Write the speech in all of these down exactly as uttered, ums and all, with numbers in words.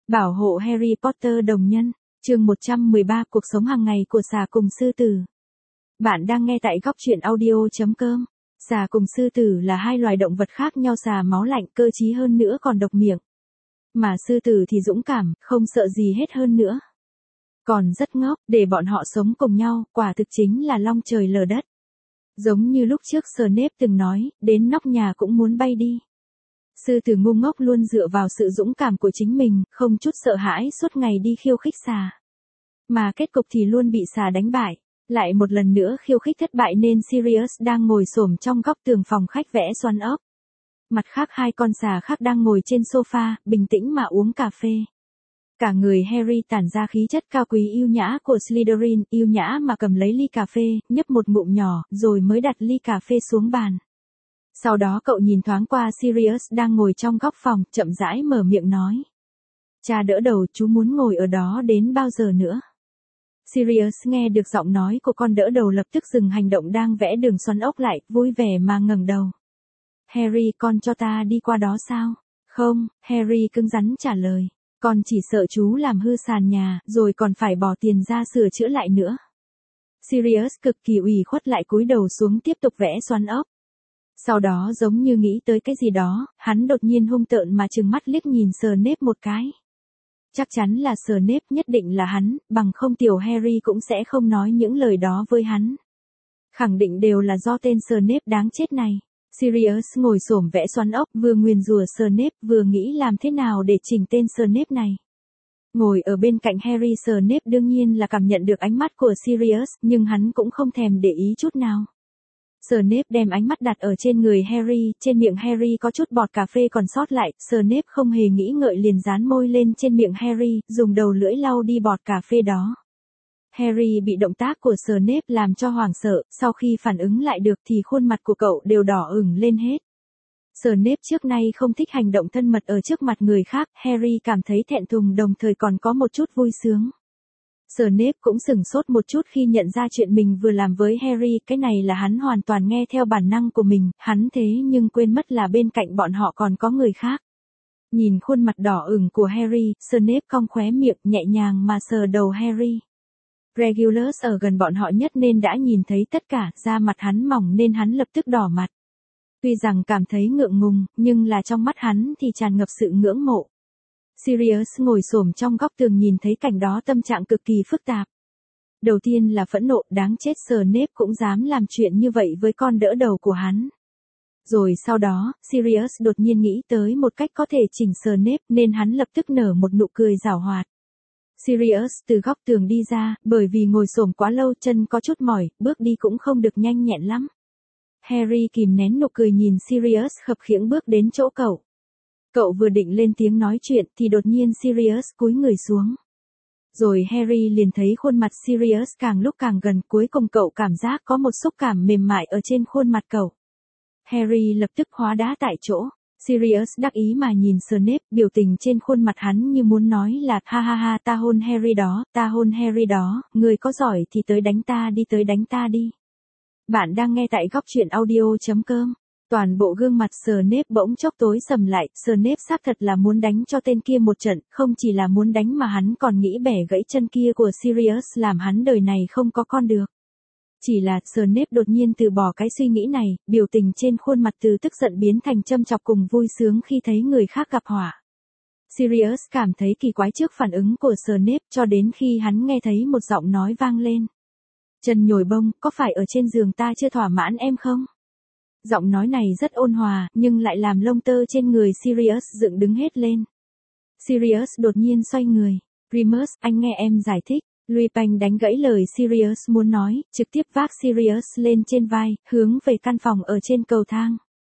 Bảo hộ Harry Potter đồng nhân, chương một trăm mười ba Cuộc sống hàng ngày của xà cùng sư tử. Bạn đang nghe tại góc truyện audio chấm com. Xà cùng sư tử là hai loài động vật khác nhau, xà máu lạnh cơ trí hơn nữa còn độc miệng. Mà sư tử thì dũng cảm, không sợ gì hết hơn nữa. Còn rất ngốc, để bọn họ sống cùng nhau, quả thực chính là long trời lở đất. Giống như lúc trước Snape từng nói, đến nóc nhà cũng muốn bay đi. Sư tử ngu ngốc luôn dựa vào sự dũng cảm của chính mình, không chút sợ hãi suốt ngày đi khiêu khích xà. Mà kết cục thì luôn bị xà đánh bại. Lại một lần nữa khiêu khích thất bại nên Sirius đang ngồi xổm trong góc tường phòng khách vẽ xoắn ốc. Mặt khác hai con xà khác đang ngồi trên sofa, bình tĩnh mà uống cà phê. Cả người Harry tản ra khí chất cao quý yêu nhã của Slytherin, yêu nhã mà cầm lấy ly cà phê, nhấp một ngụm nhỏ, rồi mới đặt ly cà phê xuống bàn. Sau đó cậu nhìn thoáng qua Sirius đang ngồi trong góc phòng, chậm rãi mở miệng nói. Cha đỡ đầu, chú muốn ngồi ở đó đến bao giờ nữa? Sirius nghe được giọng nói của con đỡ đầu lập tức dừng hành động đang vẽ đường xoắn ốc lại, vui vẻ mà ngẩng đầu. Harry, con cho ta đi qua đó sao? Không, Harry cứng rắn trả lời. Con chỉ sợ chú làm hư sàn nhà, rồi còn phải bỏ tiền ra sửa chữa lại nữa. Sirius cực kỳ ủy khuất lại cúi đầu xuống tiếp tục vẽ xoắn ốc. Sau đó giống như nghĩ tới cái gì đó, hắn đột nhiên hung tợn mà trừng mắt liếc nhìn Snape một cái. Chắc chắn là Snape, nhất định là hắn, bằng không tiểu Harry cũng sẽ không nói những lời đó với hắn. Khẳng định đều là do tên Snape đáng chết này. Sirius ngồi xổm vẽ xoắn ốc, vừa nguyền rủa Snape, vừa nghĩ làm thế nào để chỉnh tên Snape này. Ngồi ở bên cạnh Harry, Snape đương nhiên là cảm nhận được ánh mắt của Sirius, nhưng hắn cũng không thèm để ý chút nào. Snape đem ánh mắt đặt ở trên người Harry, trên miệng Harry có chút bọt cà phê còn sót lại, Snape không hề nghĩ ngợi liền dán môi lên trên miệng Harry, dùng đầu lưỡi lau đi bọt cà phê đó. Harry bị động tác của Snape làm cho hoảng sợ, sau khi phản ứng lại được thì khuôn mặt của cậu đều đỏ ửng lên hết. Snape trước nay không thích hành động thân mật ở trước mặt người khác, Harry cảm thấy thẹn thùng đồng thời còn có một chút vui sướng. Snape cũng sửng sốt một chút khi nhận ra chuyện mình vừa làm với Harry, cái này là hắn hoàn toàn nghe theo bản năng của mình, hắn thế nhưng quên mất là bên cạnh bọn họ còn có người khác. Nhìn khuôn mặt đỏ ửng của Harry, Snape cong khóe miệng nhẹ nhàng mà sờ đầu Harry. Regulus ở gần bọn họ nhất nên đã nhìn thấy tất cả, da mặt hắn mỏng nên hắn lập tức đỏ mặt. Tuy rằng cảm thấy ngượng ngùng, nhưng là trong mắt hắn thì tràn ngập sự ngưỡng mộ. Sirius ngồi xổm trong góc tường nhìn thấy cảnh đó tâm trạng cực kỳ phức tạp. Đầu tiên là phẫn nộ, đáng chết Snape cũng dám làm chuyện như vậy với con đỡ đầu của hắn. Rồi sau đó, Sirius đột nhiên nghĩ tới một cách có thể chỉnh Snape nên hắn lập tức nở một nụ cười giảo hoạt. Sirius từ góc tường đi ra, bởi vì ngồi xổm quá lâu chân có chút mỏi, bước đi cũng không được nhanh nhẹn lắm. Harry kìm nén nụ cười nhìn Sirius khập khiễng bước đến chỗ cậu. Cậu vừa định lên tiếng nói chuyện thì đột nhiên Sirius cúi người xuống. Rồi Harry liền thấy khuôn mặt Sirius càng lúc càng gần, cuối cùng cậu cảm giác có một xúc cảm mềm mại ở trên khuôn mặt cậu. Harry lập tức hóa đá tại chỗ. Sirius đắc ý mà nhìn Snape, biểu tình trên khuôn mặt hắn như muốn nói là ha ha ha ta hôn Harry đó, ta hôn Harry đó, người có giỏi thì tới đánh ta đi tới đánh ta đi. Bạn đang nghe tại góc truyện audio chấm com. Toàn bộ gương mặt Snape bỗng chốc tối sầm lại, Snape xác thật là muốn đánh cho tên kia một trận, không chỉ là muốn đánh mà hắn còn nghĩ bẻ gãy chân kia của Sirius làm hắn đời này không có con được. Chỉ là Snape đột nhiên từ bỏ cái suy nghĩ này, biểu tình trên khuôn mặt từ tức giận biến thành châm chọc cùng vui sướng khi thấy người khác gặp họa. Sirius cảm thấy kỳ quái trước phản ứng của Snape cho đến khi hắn nghe thấy một giọng nói vang lên. Chân nhồi bông, có phải ở trên giường ta chưa thỏa mãn em không? Giọng nói này rất ôn hòa, nhưng lại làm lông tơ trên người Sirius dựng đứng hết lên. Sirius đột nhiên xoay người. Remus, anh nghe em giải thích. Lupin đánh gãy lời Sirius muốn nói, trực tiếp vác Sirius lên trên vai, hướng về căn phòng ở trên cầu thang.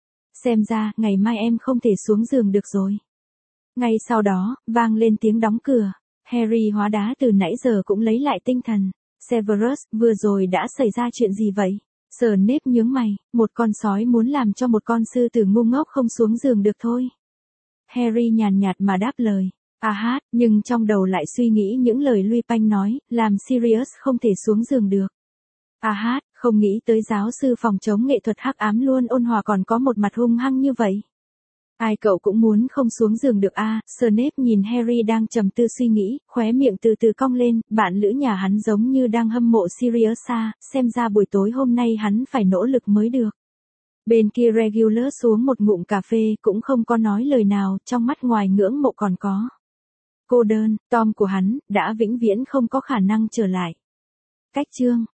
Xem ra, ngày mai em không thể xuống giường được rồi. Ngay sau đó, vang lên tiếng đóng cửa. Harry hóa đá từ nãy giờ cũng lấy lại tinh thần. Severus, vừa rồi đã xảy ra chuyện gì vậy? Snape nhướng mày, một con sói muốn làm cho một con sư tử ngu ngốc không xuống giường được thôi. Harry nhàn nhạt mà đáp lời. À hát, nhưng trong đầu lại suy nghĩ những lời Lupin nói, làm Sirius không thể xuống giường được. À hát, không nghĩ tới giáo sư phòng chống nghệ thuật hắc ám luôn ôn hòa còn có một mặt hung hăng như vậy. Ai cậu cũng muốn không xuống giường được a. À, Snape nhìn Harry đang trầm tư suy nghĩ, khóe miệng từ từ cong lên, bạn lữ nhà hắn giống như đang hâm mộ Sirius à, xem ra buổi tối hôm nay hắn phải nỗ lực mới được. Bên kia Regulus xuống một ngụm cà phê cũng không có nói lời nào, trong mắt ngoài ngưỡng mộ còn có cô đơn, Tom của hắn, đã vĩnh viễn không có khả năng trở lại. Cách chương